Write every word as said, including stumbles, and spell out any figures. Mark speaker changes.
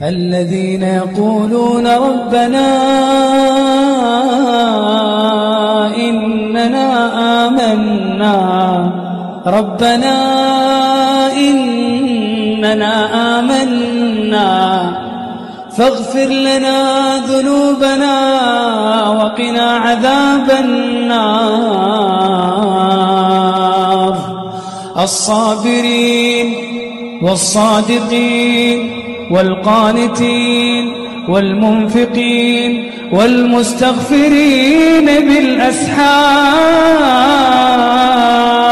Speaker 1: الذين يقولون ربنا إننا آمنا ربنا إننا آمنا فاغفر لنا ذنوبنا وقنا عذاب النار. الصابرين والصادقين والقانتين والمنفقين والمستغفرين بالأسحار